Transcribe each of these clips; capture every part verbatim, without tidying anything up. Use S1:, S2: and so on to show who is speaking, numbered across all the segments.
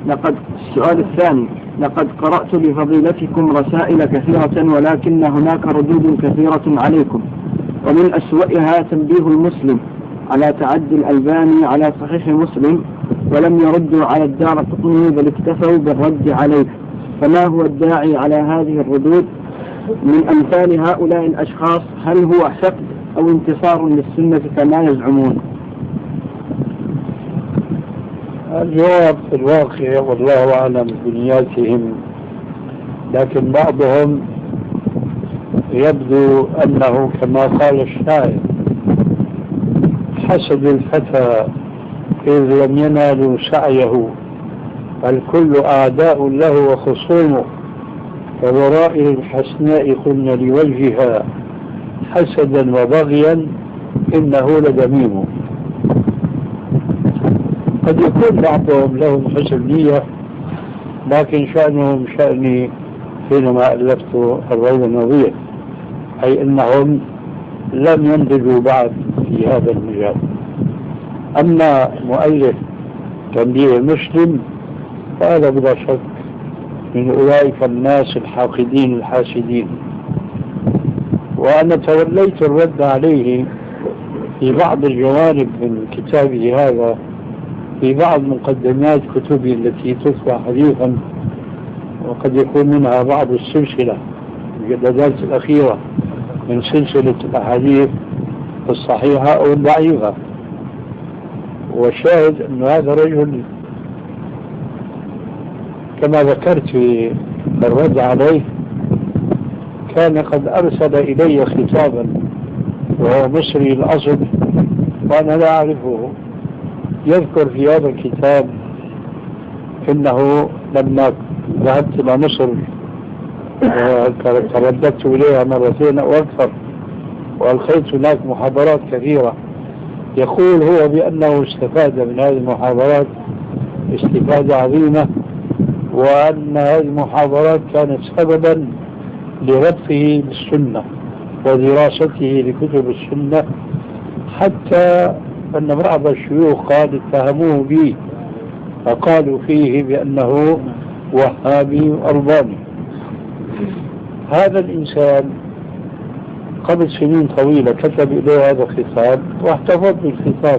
S1: لقد السؤال الثاني: لقد قرأت لفضيلتكم رسائل كثيرة ولكن هناك ردود كثيرة عليكم، ومن أسوأها تنبيه المسلم على تعدي الألباني على صحيح مسلم ولم يردوا على الدارقطني بل اكتفوا بالرد عليه، فما هو الداعي على هذه الردود من أمثال هؤلاء الأشخاص؟ هل هو حقد أو انتصار للسنة كما يزعمون؟
S2: الجواب في الواقع والله أعلم بنياتهم، لكن بعضهم يبدو أنه كما قال الشاعر: حسد الفتى إذ لم ينالوا سعيه، الكل أعداء له وخصومه، فورائر الحسناء قلنا لوجهها حسدا وبغيا إنه لدميم. قد يكون بعضهم لهم حسن نية، لكن شأنهم شأني حينما ألفت الروض النظير، أي أنهم لم ينضجوا بعد في هذا المجال. أما مؤلف تنبيه مسلم فهذا بلا شك من أولئك الناس الحاقدين الحاسدين، وأنا توليت الرد عليه في بعض الجوانب من كتابه هذا في بعض مقدمات كتبه التي تطبع حديثا، وقد يكون منها بعض السلسلة المجلدات الأخيرة من سلسلة الأحاديث الصحيحة أو الضعيفة. والشاهد أن هذا الرجل كما ذكرت في الرد عليه كان قد أرسل إلي خطابا وهو مصري الأصل وأنا لا أعرفه، يذكر في هذا الكتاب إنه لما ذهبت إلى مصر وترددت إليها مرتين أو أكثر وألقيت هناك محاضرات كثيرة، يقول هو بأنه استفاد من هذه المحاضرات استفادة عظيمة، وأن هذه المحاضرات كانت سببا لربطه بالسنة ودراسته لكتب السنة، حتى أن بعض الشيوخ قال اتهموه به فقالوا فيه بأنه وهابي أرباني. هذا الإنسان قبل سنين طويلة كتب إليه هذا الخطاب واحتفظ بالخطاب،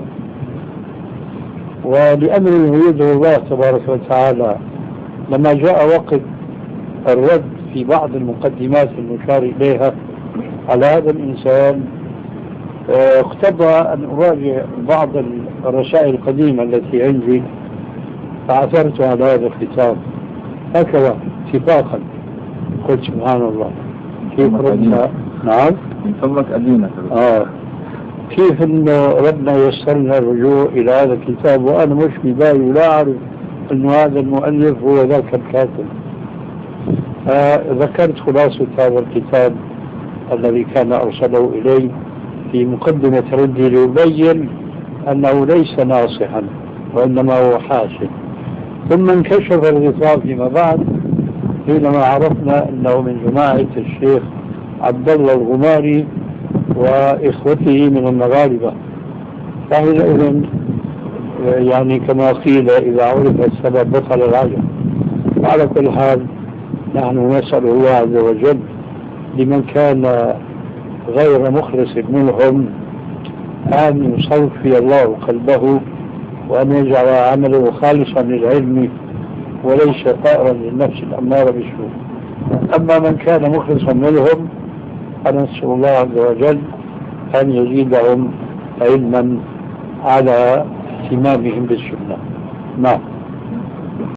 S2: ولأمر يريده الله تبارك وتعالى لما جاء وقت الرد في بعض المقدمات المشار إليها على هذا الإنسان اقتضى أن أراجع بعض الرسائل القديمة التي عندي، فعثرت على هذا الخطاب هكذا اتفاقا. قلت سبحان الله كيف ردنا. نعم
S3: من فضلك أدينة
S2: آه كيف أنه ربنا يسرنا الرجوع إلى هذا الكتاب وأنا مش ببالي ولا أعرف أنه هذا المؤلف هو ذاك الكاتب. آه ذكرت خلاصة هذا الكتاب الذي كان أرسله إلي في مقدمة ردي ليبين أنه ليس ناصحا وإنما هو حاسد. ثم انكشف الغطاء فيما بعد حينما عرفنا أنه من جماعة الشيخ عبد الله الغماري وإخوته من المغاربة، فحينئذ يعني كما قيل إذا عرف السبب بطل العجب. وعلى كل حال نحن نسأل الله عز وجل لمن كان غير مخلص منهم أن يصفي الله قلبه وأن يجعل عمله خالصا للعلم وليس طائرا للنفس الأمارة بالسوء. أما من كان مخلصا منهم فنسأل الله عز وجل أن يزيدهم علما على اهتمامهم بالسنة. نعم.